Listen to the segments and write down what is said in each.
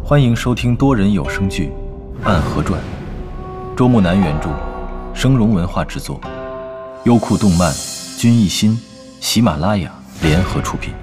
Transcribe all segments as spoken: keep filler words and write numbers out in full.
欢迎收听多人有声剧《暗河传》，周木南原著，声荣文化制作，优酷动漫、君艺心、喜马拉雅联合出品。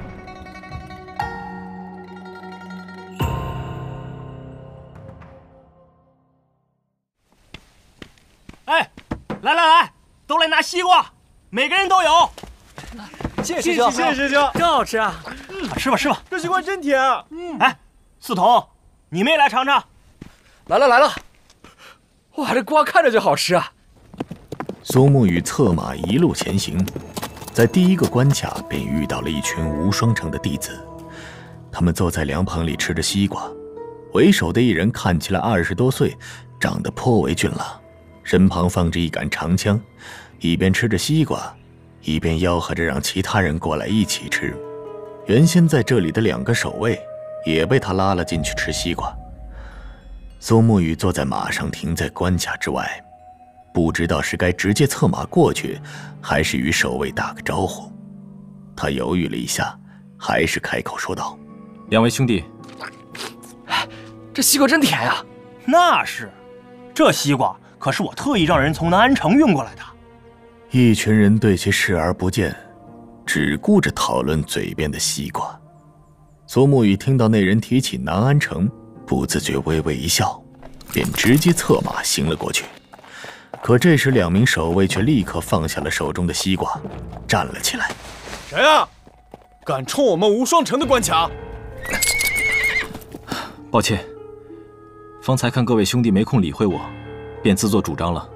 哎，来来来，都来拿西瓜，每个人都有。 谢谢师兄，谢谢师兄， 真好吃啊！嗯，吃吧吃吧， 这西瓜真甜啊！ 嗯，哎，四童，你们也来尝尝。 来了来了，哇，这瓜看着就好吃啊！ 苏沐雨策马一路前行，在第一个关卡便遇到了一群无双城的弟子，他们坐在凉棚里吃着西瓜，为首的一人看起来二十多岁，长得颇为俊朗，身旁放着一杆长枪，一边吃着西瓜，一边吆喝着让其他人过来一起吃。原先在这里的两个守卫也被他拉了进去吃西瓜。苏沐雨坐在马上停在关卡之外，不知道是该直接策马过去，还是与守卫打个招呼。他犹豫了一下，还是开口说道： 两位兄弟， 这西瓜真甜呀！ 那是，这西瓜可是我特意让人从南安城运过来的。 一群人对其视而不见，只顾着讨论嘴边的西瓜。苏沐雨听到那人提起南安城，不自觉微微一笑，便直接策马行了过去。可这时两名守卫却立刻放下了手中的西瓜，站了起来。 谁啊？敢冲我们无双城的关卡？ 抱歉，方才看各位兄弟没空理会我，便自作主张了。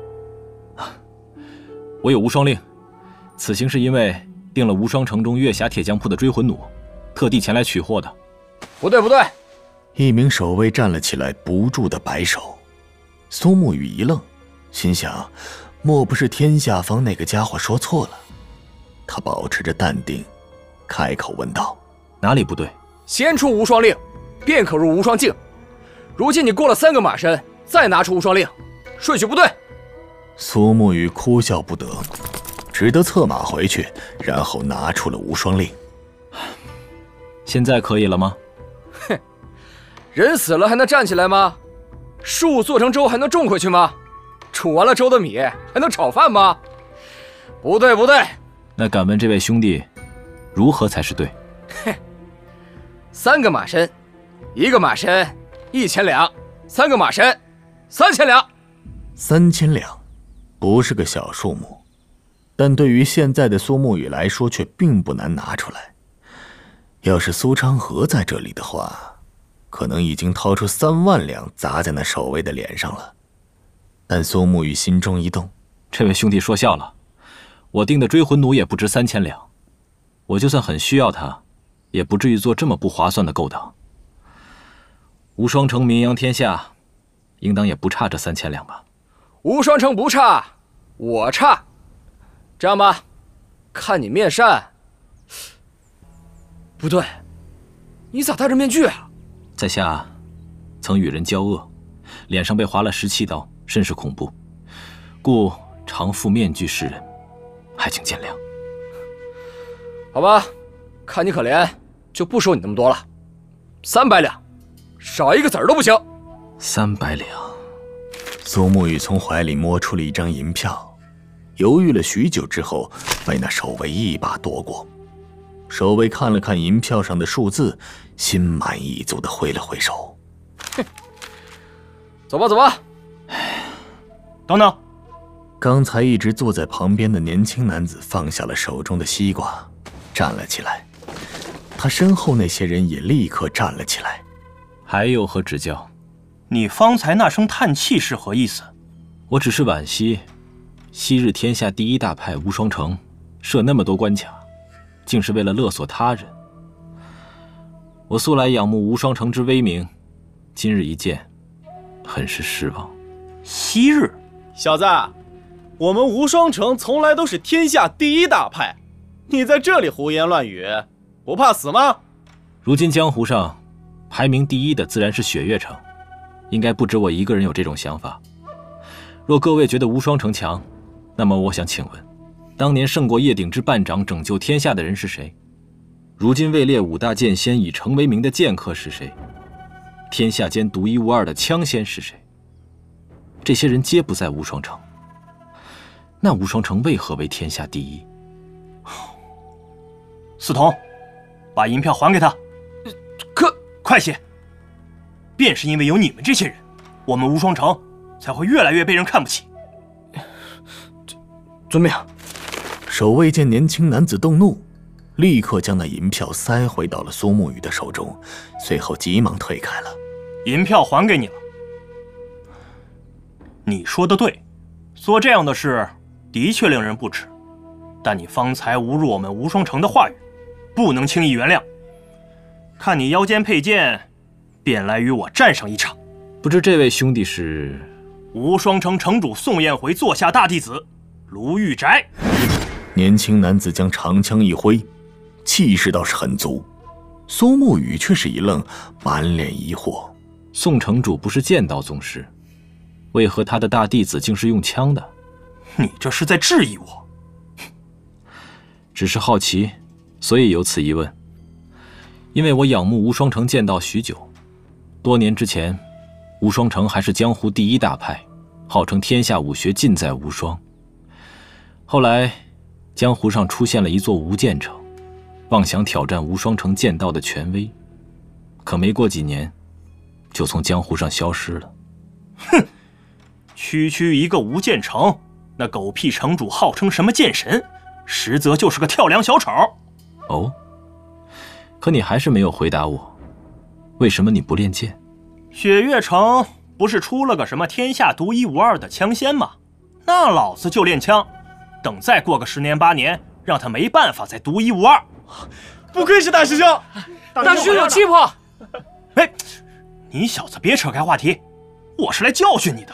我有无双令，此行是因为订了无双城中月霞铁匠铺的追魂弩，特地前来取货的。 不对不对！ 一名守卫站了起来，不住地摆手。苏沐雨一愣，心想莫不是天下方那个家伙说错了。他保持着淡定，开口问道： 哪里不对？ 先出无双令，便可入无双境。如今你过了三个马身，再拿出无双令，顺序不对。 苏沐雨哭笑不得，只得策马回去，然后拿出了无双令。 现在可以了吗？ 哼，人死了还能站起来吗？树做成粥还能种回去吗？煮完了粥的米还能炒饭吗？不对不对。 那敢问这位兄弟，如何才是对？ 哼，三个马身，一个马身一千两，三个马身三千两。 三千两不是个小数目，但对于现在的苏沐雨来说却并不难拿出来。要是苏昌河在这里的话，可能已经掏出三万两砸在那守卫的脸上了。但苏沐雨心中一动， 这位兄弟说笑了，我订的追魂弩也不值三千两，我就算很需要它，也不至于做这么不划算的勾当。无双城名扬天下，应当也不差这三千两吧？ 无双城不差，我差。这样吧，看你面善。不对，你咋戴着面具啊？ 在下曾与人交恶，脸上被划了十七刀，甚是恐怖，故常覆面具示人，还请见谅。 好吧，看你可怜，就不收你那么多了，三百两，少一个子儿都不行。 三百两。 苏沐雨从怀里摸出了一张银票，犹豫了许久之后，被那守卫一把夺过。守卫看了看银票上的数字，心满意足地挥了挥手。 哼，走吧走吧。 等等， 刚才一直坐在旁边的年轻男子放下了手中的西瓜，站了起来。他身后那些人也立刻站了起来。 还有何指教？ 你方才那声叹气是何意思？ 我只是惋惜，昔日天下第一大派无双城设那么多关卡，竟是为了勒索他人。我素来仰慕无双城之威名，今日一见，很是失望。 昔日， 小子，我们无双城从来都是天下第一大派，你在这里胡言乱语，不怕死吗？ 如今江湖上排名第一的自然是雪月城，应该不止我一个人有这种想法。若各位觉得无双城强，那么我想请问，当年胜过叶鼎之半掌拯救天下的人是谁？如今位列五大剑仙以城为名的剑客是谁？ 天下间独一无二的枪仙是谁？这些人皆不在无双城。那无双城为何为天下第一？ 司童，把银票还给他。 可快些！便是因为有你们这些人，我们无双城才会越来越被人看不起。 遵命。 守卫见年轻男子动怒，立刻将那银票塞回到了苏沐雨的手中，随后急忙退开了。 银票还给你了。你说的对，做这样的事的确令人不齿，但你方才侮辱我们无双城的话语，不能轻易原谅。看你腰间佩剑，便来与我战上一场。 不知这位兄弟是？ 无双城城主宋彦回座下大弟子卢玉宅。 年轻男子将长枪一挥，气势倒是很足。苏沐雨却是一愣，满脸疑惑。 宋城主不是剑道宗师，为何他的大弟子竟是用枪的？ 你这是在质疑我？ 只是好奇，所以有此一问。因为我仰慕无双城剑道许久，多年之前，无双城还是江湖第一大派，号称天下武学尽在无双。后来，江湖上出现了一座无剑城，妄想挑战无双城剑道的权威，可没过几年，就从江湖上消失了。 哼，区区一个无剑城，那狗屁城主号称什么剑神，实则就是个跳梁小丑。 哦，可你还是没有回答我，为什么你不练剑？ 雪月城不是出了个什么天下独一无二的枪仙吗？那老子就练枪，等再过个十年八年，让他没办法再独一无二。 不愧是大师兄， 大师兄有气魄。 哎，你小子别扯开话题，我是来教训你的。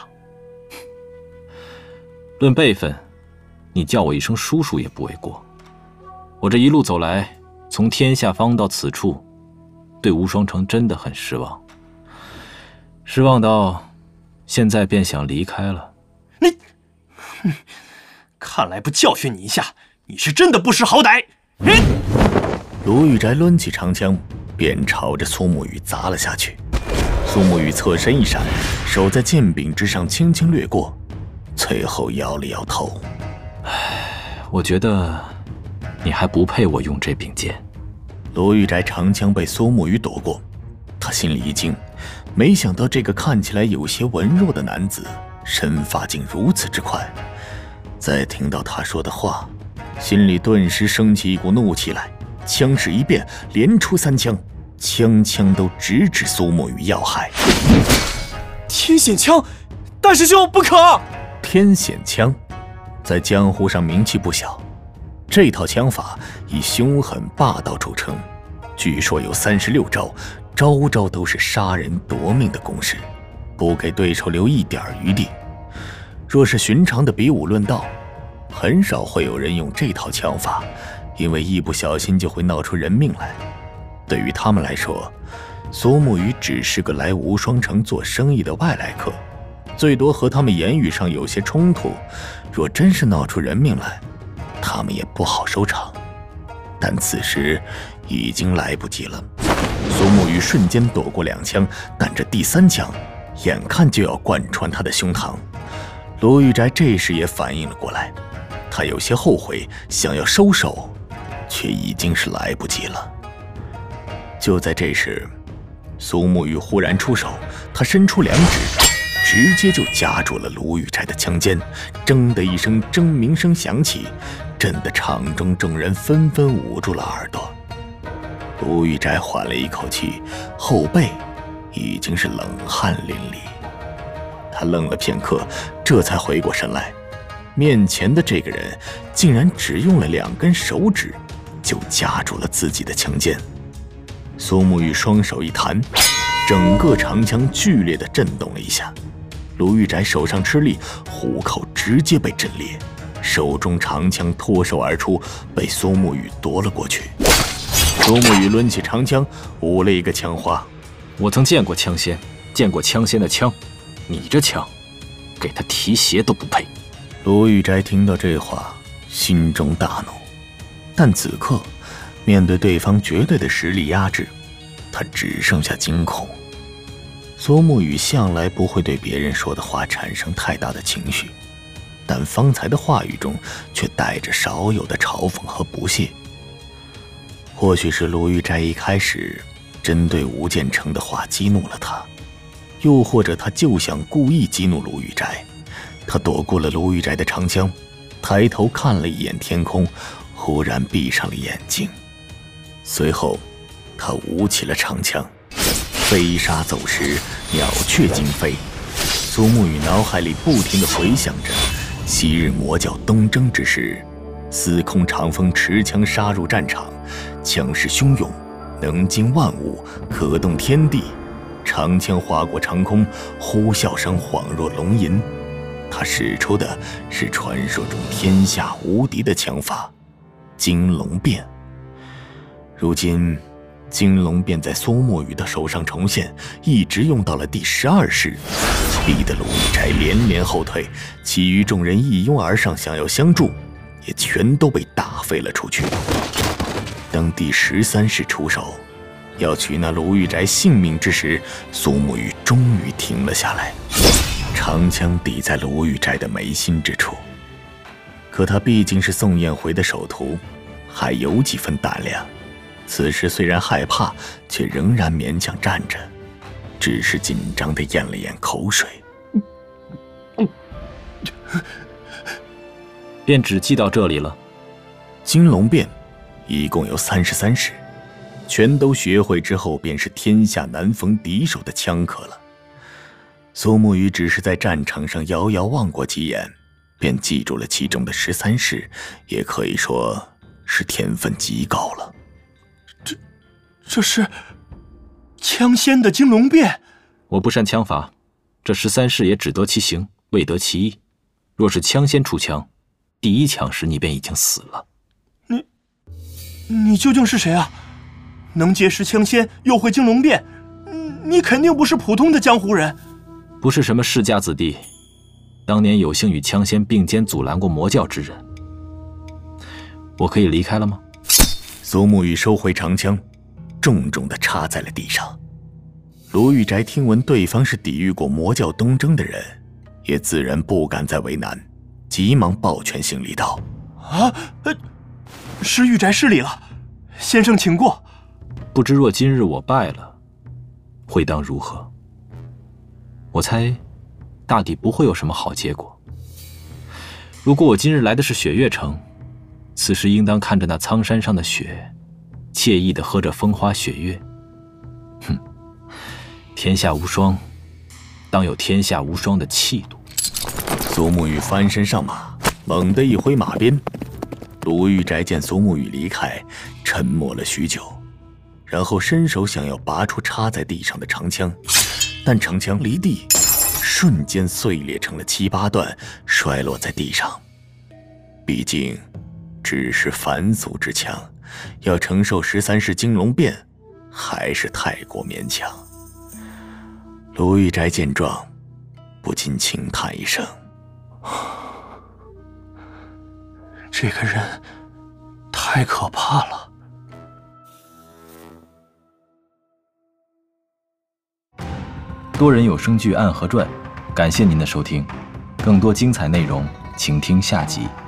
论辈分，你叫我一声叔叔也不为过。我这一路走来，从天下方到此处，对无双城真的很失望，失望到现在便想离开了。 你，看来不教训你一下，你是真的不识好歹。嗯， 卢玉宅抡起长枪，便朝着苏沐雨砸了下去。苏沐雨侧身一闪，手在剑柄之上轻轻掠过，随后摇了摇头。 我觉得你还不配我用这柄剑。 卢玉宅长枪被苏沐雨躲过，他心里一惊，没想到这个看起来有些文弱的男子身法竟如此之快。再听到他说的话，心里顿时升起一股怒气来，枪势一变，连出三枪，枪枪都直指苏沐雨要害。 天险枪，大师兄不可！ 天险枪在江湖上名气不小，这套枪法以凶狠霸道著称，据说有三十六招，招招都是杀人夺命的攻势，不给对手留一点余地。若是寻常的比武论道，很少会有人用这套枪法，因为一不小心就会闹出人命来。对于他们来说，苏沐雨只是个来无双城做生意的外来客，最多和他们言语上有些冲突，若真是闹出人命来，他们也不好收场。但此时已经来不及了，苏沐雨瞬间躲过两枪，但这第三枪眼看就要贯穿他的胸膛。卢玉宅这时也反应了过来，他有些后悔，想要收手，却已经是来不及了。就在这时，苏沐雨忽然出手，他伸出两指，直接就夹住了卢玉宅的枪尖，铮的一声铮鸣声响起，震得场中众人纷纷捂住了耳朵。卢玉宅缓了一口气，后背已经是冷汗淋漓。他愣了片刻，这才回过神来，面前的这个人竟然只用了两根手指就夹住了自己的枪尖。苏沐雨双手一弹，整个长枪剧烈地震动了一下，卢玉宅手上吃力，虎口直接被震裂，手中长枪脱手而出，被苏沐雨夺了过去。苏沐雨抡起长枪，舞了一个枪花。 我曾见过枪仙，见过枪仙的枪，你这枪，给他提鞋都不配。 卢玉宅听到这话，心中大怒，但此刻面对对方绝对的实力压制，他只剩下惊恐。 苏沐雨向来不会对别人说的话产生太大的情绪，但方才的话语中却带着少有的嘲讽和不屑。或许是卢玉斋一开始针对吴建成的话激怒了他，又或者他就想故意激怒卢玉斋。他躲过了卢玉斋的长枪，抬头看了一眼天空，忽然闭上了眼睛。随后他舞起了长枪，飞沙走石，鸟雀惊飞。苏沐雨脑海里不停地回想着昔日魔教东征之时，司空长风持枪杀入战场，枪势汹涌，能惊万物，可动天地。长枪划过长空，呼啸声恍若龙吟。他使出的是传说中天下无敌的枪法惊龙变。如今惊龙变在苏沐雨的手上重现，一直用到了第十二式，逼得卢玉斋连连后退，其余众人一拥而上想要相助，也全都被打飞了出去。当第十三式出手，要取那卢玉斋性命之时，苏沐雨终于停了下来，长枪抵在卢玉斋的眉心之处。可他毕竟是宋彦回的首徒，还有几分胆量，此时虽然害怕，却仍然勉强站着，只是紧张地咽了咽口水。 便只记到这里了。 惊龙变一共有三十三式，全都学会之后，便是天下难逢敌手的枪客了。苏沐雨只是在战场上遥遥望过几眼，便记住了其中的十三式，也可以说是天分极高了。 这，这是枪仙的惊龙变。 我不擅枪法，这十三式也只得其形，未得其意。若是枪仙出枪，第一枪时你便已经死了。 你，你究竟是谁啊？能结识枪仙，又会惊龙变，你肯定不是普通的江湖人。 不是什么世家子弟，当年有幸与枪仙并肩阻拦过魔教之人。我可以离开了吗？ 苏沐雨收回长枪，重重地插在了地上。卢玉斋听闻对方是抵御过魔教东征的人，也自然不敢再为难，急忙抱拳行礼道：“ 啊，呃，是玉斋失礼了，先生请过。 不知若今日我败了，会当如何？我猜，大抵不会有什么好结果。如果我今日来的是雪月城，此时应当看着那苍山上的雪，惬意地喝着风花雪月。哼，天下无双，当有天下无双的气度。” 苏沐雨翻身上马，猛地一挥马鞭。卢玉斋见苏沐雨离开，沉默了许久，然后伸手想要拔出插在地上的长枪，但长枪离地，瞬间碎裂成了七八段，摔落在地上。毕竟只是凡俗之枪，要承受十三式惊龙变，还是太过勉强。卢玉斋见状，不禁轻叹一声：“ 这个人太可怕了。” 多人有声剧《暗河传》，感谢您的收听，更多精彩内容，请听下集。